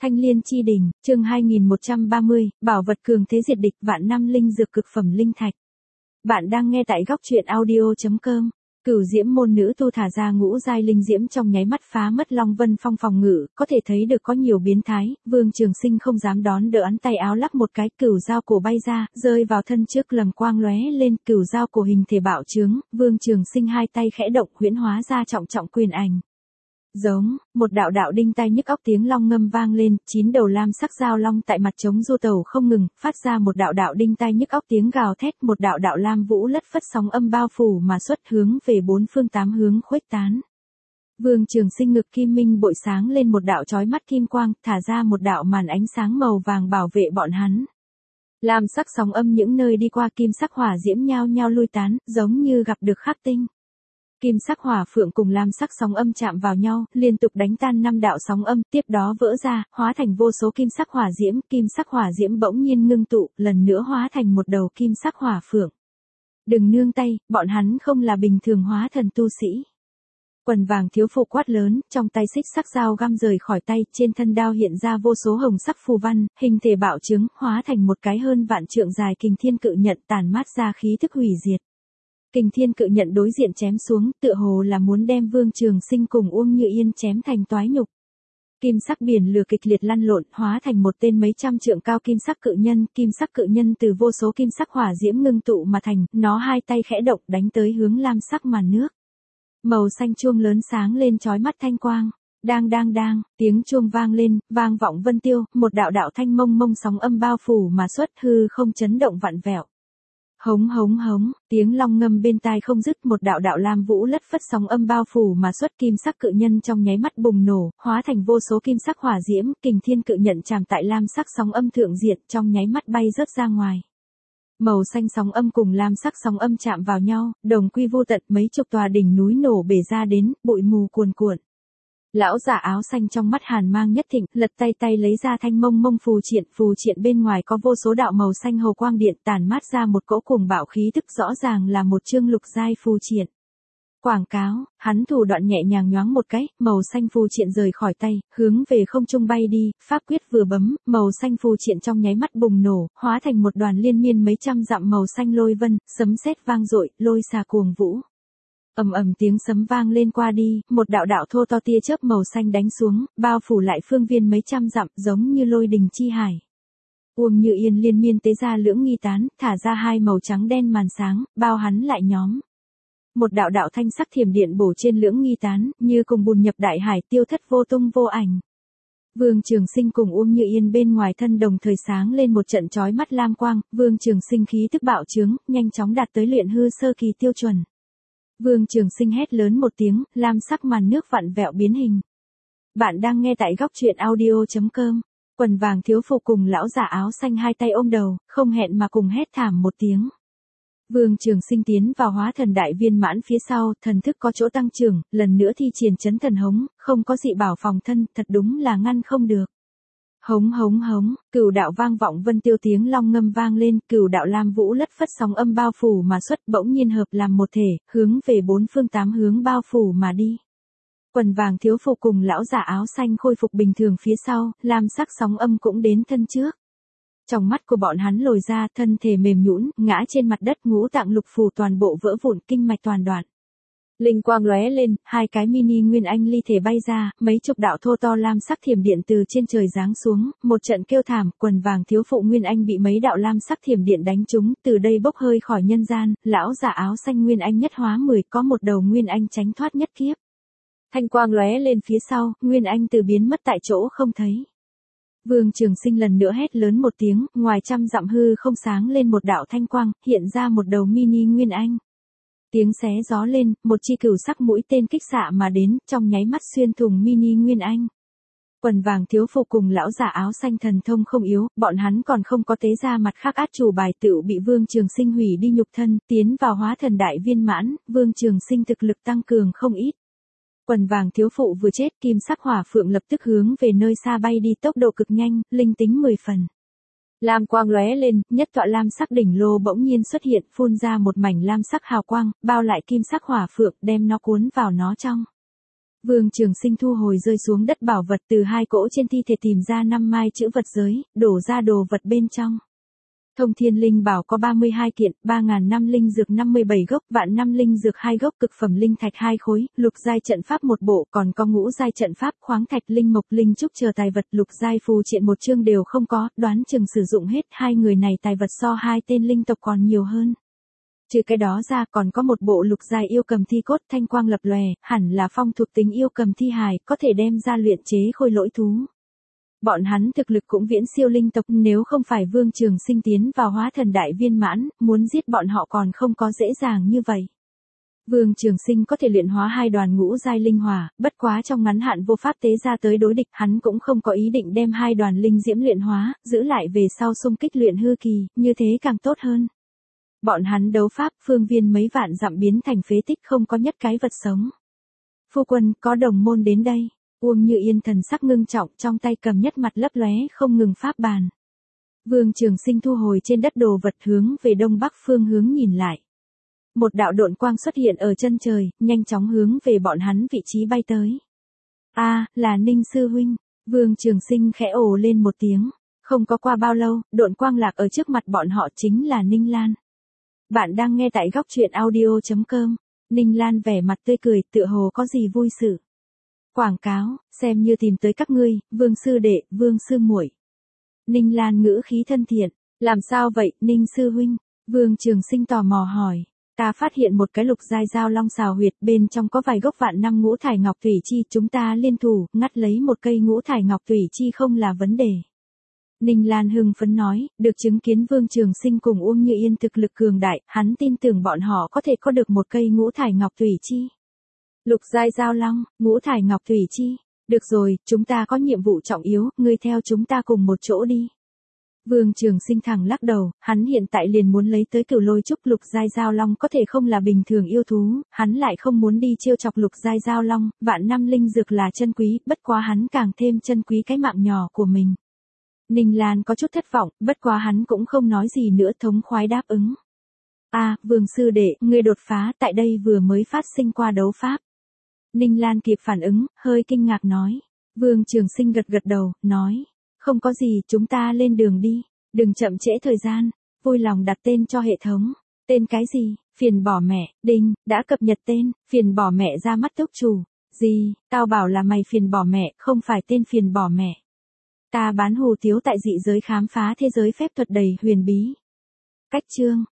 Thanh Liên Chi Đình, chương 2130, bảo vật cường thế diệt địch vạn năm linh dược cực phẩm linh thạch. Bạn đang nghe tại góc truyện audio.com. Cửu diễm môn nữ tu thả ra ngũ giai linh diễm trong nháy mắt phá mất Long Vân Phong phòng ngự, có thể thấy được có nhiều biến thái, Vương Trường Sinh không dám đón đỡ, ấn tay áo lắp một cái, cửu dao cổ bay ra, rơi vào thân trước lầm quang lóe lên, cửu dao cổ hình thể bạo trướng, Vương Trường Sinh hai tay khẽ động huyễn hóa ra trọng trọng quyền ảnh. Giống, một đạo đạo đinh tai nhức óc tiếng long ngâm vang lên, 9 đầu lam sắc dao long tại mặt trống du tàu không ngừng, phát ra một đạo đạo đinh tai nhức óc tiếng gào thét, một đạo đạo lam vũ lất phất sóng âm bao phủ mà xuất hướng về bốn phương tám hướng khuếch tán. Vương Trường Sinh ngực kim minh bội sáng lên một đạo chói mắt kim quang, thả ra một đạo màn ánh sáng màu vàng bảo vệ bọn hắn. Lam sắc sóng âm những nơi đi qua kim sắc hỏa diễm nhao nhao lui tán, giống như gặp được khắc tinh. Kim sắc hỏa phượng cùng lam sắc sóng âm chạm vào nhau, liên tục đánh tan 5 đạo sóng âm, tiếp đó vỡ ra, hóa thành vô số kim sắc hỏa diễm bỗng nhiên ngưng tụ, lần nữa hóa thành một đầu kim sắc hỏa phượng. Đừng nương tay, bọn hắn không là bình thường hóa thần tu sĩ. Quần vàng thiếu phụ quát lớn, trong tay xích sắc dao găm rời khỏi tay, trên thân đao hiện ra vô số hồng sắc phù văn, hình thể bạo trướng, hóa thành một cái hơn vạn trượng dài kình thiên cự nhận tản mát ra khí thức hủy diệt. Kình thiên cự nhận đối diện chém xuống, tựa hồ là muốn đem Vương Trường Sinh cùng Uông Như Yên chém thành toái nhục. Kim sắc biển lửa kịch liệt lăn lộn, hóa thành một tên mấy trăm trượng cao kim sắc cự nhân từ vô số kim sắc hỏa diễm ngưng tụ mà thành, nó hai tay khẽ động đánh tới hướng lam sắc màn nước. Màu xanh chuông lớn sáng lên chói mắt thanh quang. Đang, tiếng chuông vang lên, vang vọng vân tiêu, một đạo đạo thanh mông mông sóng âm bao phủ mà xuất, hư không chấn động vặn vẹo. Hống, tiếng long ngâm bên tai không dứt, một đạo đạo lam vũ lất phất sóng âm bao phủ mà xuất, kim sắc cự nhân trong nháy mắt bùng nổ, hóa thành vô số kim sắc hỏa diễm, kình thiên cự nhận chạm tại lam sắc sóng âm thượng diện, trong nháy mắt bay rớt ra ngoài. Màu xanh sóng âm cùng lam sắc sóng âm chạm vào nhau, đồng quy vô tận, mấy chục tòa đỉnh núi nổ bể ra đến, bụi mù cuồn cuộn. Lão giả áo xanh trong mắt hàn mang nhất thịnh, lật tay lấy ra thanh mông mông phù triện bên ngoài có vô số đạo màu xanh hồ quang điện tản mát ra một cỗ cuồng bạo khí tức, rõ ràng là một chương lục giai phù triện. Quảng cáo, hắn thủ đoạn nhẹ nhàng nhoáng một cái, màu xanh phù triện rời khỏi tay, hướng về không trung bay đi, pháp quyết vừa bấm, màu xanh phù triện trong nháy mắt bùng nổ, hóa thành một đoàn liên miên mấy trăm dặm màu xanh lôi vân, sấm sét vang dội, lôi xà cuồng vũ. Ầm tiếng sấm vang lên qua đi, một đạo đạo thô to tia chớp màu xanh đánh xuống, bao phủ lại phương viên mấy trăm dặm, giống như lôi đình chi hải. Uông Như Yên liên miên tế ra lưỡng nghi tán, thả ra hai màu trắng đen màn sáng, bao hắn lại nhóm. Một đạo đạo thanh sắc thiểm điện bổ trên lưỡng nghi tán, như cùng bùn nhập đại hải, tiêu thất vô tung vô ảnh. Vương Trường Sinh cùng Uông Như Yên bên ngoài thân đồng thời sáng lên một trận chói mắt lam quang, Vương Trường Sinh khí tức bạo trướng, nhanh chóng đạt tới luyện hư sơ kỳ tiêu chuẩn. Vương Trường Sinh hét lớn một tiếng, lam sắc màn nước vặn vẹo biến hình. Bạn đang nghe tại góc truyện audio.com. Quần vàng thiếu phụ cùng lão giả áo xanh hai tay ôm đầu, không hẹn mà cùng hét thảm một tiếng. Vương Trường Sinh tiến vào hóa thần đại viên mãn phía sau, thần thức có chỗ tăng trưởng, lần nữa thi triển chấn thần hống, không có dị bảo phòng thân, thật đúng là ngăn không được. Hống, cửu đạo vang vọng vân tiêu, tiếng long ngâm vang lên, cửu đạo lam vũ lất phất sóng âm bao phủ mà xuất, bỗng nhiên hợp làm một thể, hướng về bốn phương tám hướng bao phủ mà đi. Quần vàng thiếu phụ cùng lão giả áo xanh khôi phục bình thường phía sau, lam sắc sóng âm cũng đến thân trước. Trong mắt của bọn hắn lồi ra, thân thể mềm nhũn, ngã trên mặt đất, ngũ tạng lục phủ toàn bộ vỡ vụn, kinh mạch toàn đoạn. Linh quang lóe lên, hai cái mini nguyên anh ly thể bay ra, mấy chục đạo thô to lam sắc thiểm điện từ trên trời giáng xuống, một trận kêu thảm, quần vàng thiếu phụ nguyên anh bị mấy đạo lam sắc thiểm điện đánh trúng, từ đây bốc hơi khỏi nhân gian, lão giả áo xanh nguyên anh nhất hóa 10, có một đầu nguyên anh tránh thoát nhất kiếp. Thanh quang lóe lên phía sau, nguyên anh từ biến mất tại chỗ không thấy. Vương Trường Sinh lần nữa hét lớn một tiếng, ngoài trăm dặm hư không sáng lên một đạo thanh quang, hiện ra một đầu mini nguyên anh. Tiếng xé gió lên, một chi cửu sắc mũi tên kích xạ mà đến, trong nháy mắt xuyên thủng mini nguyên anh. Quần vàng thiếu phụ cùng lão giả áo xanh thần thông không yếu, bọn hắn còn không có tế ra mặt khác át chủ bài, tựu bị Vương Trường Sinh hủy đi nhục thân, tiến vào hóa thần đại viên mãn, Vương Trường Sinh thực lực tăng cường không ít. Quần vàng thiếu phụ vừa chết, kim sắc hỏa phượng lập tức hướng về nơi xa bay đi, tốc độ cực nhanh, linh tính 10 phần. Lam quang lóe lên, nhất tọa lam sắc đỉnh lô bỗng nhiên xuất hiện, phun ra một mảnh lam sắc hào quang, bao lại kim sắc hỏa phượng, đem nó cuốn vào nó trong. Vương Trường Sinh thu hồi rơi xuống đất bảo vật từ 2 cỗ trên thi thể tìm ra 5 mai chữ vật giới, đổ ra đồ vật bên trong. Thông Thiên Linh Bảo có 32 kiện, 3.000 năm linh dược 57 gốc, vạn năm linh dược 2 gốc, cực phẩm linh thạch 2 khối, lục giai trận pháp 1 bộ, còn có ngũ giai trận pháp, khoáng thạch, linh mộc, linh trúc chờ tài vật, lục giai phù triện 1 chương đều không có, đoán chừng sử dụng hết, hai người này tài vật so 2 tên linh tộc còn nhiều hơn. Trừ cái đó ra còn có một bộ lục giai yêu cầm thi cốt thanh quang lập lòe, hẳn là phong thuộc tính yêu cầm thi hài, có thể đem ra luyện chế khôi lỗi thú. Bọn hắn thực lực cũng viễn siêu linh tộc, nếu không phải Vương Trường Sinh tiến vào hóa thần đại viên mãn, muốn giết bọn họ còn không có dễ dàng như vậy. Vương Trường Sinh có thể luyện hóa 2 đoàn ngũ giai linh hỏa, bất quá trong ngắn hạn vô pháp tế ra tới đối địch, hắn cũng không có ý định đem 2 đoàn linh diễm luyện hóa, giữ lại về sau xung kích luyện hư kỳ, như thế càng tốt hơn. Bọn hắn đấu pháp, phương viên mấy vạn dặm biến thành phế tích, không có nhất cái vật sống. Phu quân, có đồng môn đến đây. Uông Như Yên thần sắc ngưng trọng, trong tay cầm nhất mặt lấp lóe không ngừng pháp bàn. Vương Trường Sinh thu hồi trên đất đồ vật, hướng về đông bắc phương hướng nhìn lại. Một đạo độn quang xuất hiện ở chân trời, nhanh chóng hướng về bọn hắn vị trí bay tới. A, là Ninh sư huynh. Vương Trường Sinh khẽ ồ lên một tiếng. Không có qua bao lâu, độn quang lạc ở trước mặt bọn họ chính là Ninh Lan. Bạn đang nghe tại góc truyện audio.com. Ninh Lan vẻ mặt tươi cười, tựa hồ có gì vui sự. Quảng cáo, xem như tìm tới các ngươi, Vương sư đệ, Vương sư muội. Ninh Lan ngữ khí thân thiện, làm sao vậy, Ninh sư huynh? Vương Trường Sinh tò mò hỏi. Ta phát hiện một cái lục giai giao long xào huyệt, bên trong có vài gốc vạn năm ngũ thải ngọc thủy chi, chúng ta liên thủ, ngắt lấy một cây ngũ thải ngọc thủy chi không là vấn đề. Ninh Lan hưng phấn nói, được chứng kiến Vương Trường Sinh cùng Uông Như Yên thực lực cường đại, hắn tin tưởng bọn họ có thể có được một cây ngũ thải ngọc thủy chi. Lục giai giao long, ngũ thải ngọc thủy chi. Được rồi, chúng ta có nhiệm vụ trọng yếu, ngươi theo chúng ta cùng một chỗ đi. Vương Trường Sinh thẳng lắc đầu, hắn hiện tại liền muốn lấy tới Cửu Lôi Trúc. Lục giai giao long có thể không là bình thường yêu thú, hắn lại không muốn đi trêu chọc lục giai giao long, vạn năm linh dược là chân quý, bất quá hắn càng thêm chân quý cái mạng nhỏ của mình. Ninh Lan có chút thất vọng, bất quá hắn cũng không nói gì nữa, thống khoái đáp ứng. A, Vương sư đệ, ngươi đột phá, tại đây vừa mới phát sinh qua đấu pháp. Ninh Lan kịp phản ứng, hơi kinh ngạc nói. Vương Trường Sinh gật gật đầu, nói. Không có gì, chúng ta lên đường đi. Đừng chậm trễ thời gian. Vui lòng đặt tên cho hệ thống. Tên cái gì? Phiền bỏ mẹ. Đinh, đã cập nhật tên. Phiền bỏ mẹ ra mắt túc chủ. Gì? Tao bảo là mày phiền bỏ mẹ, không phải tên phiền bỏ mẹ. Ta bán hủ tiếu tại dị giới khám phá thế giới phép thuật đầy huyền bí. Cách chương.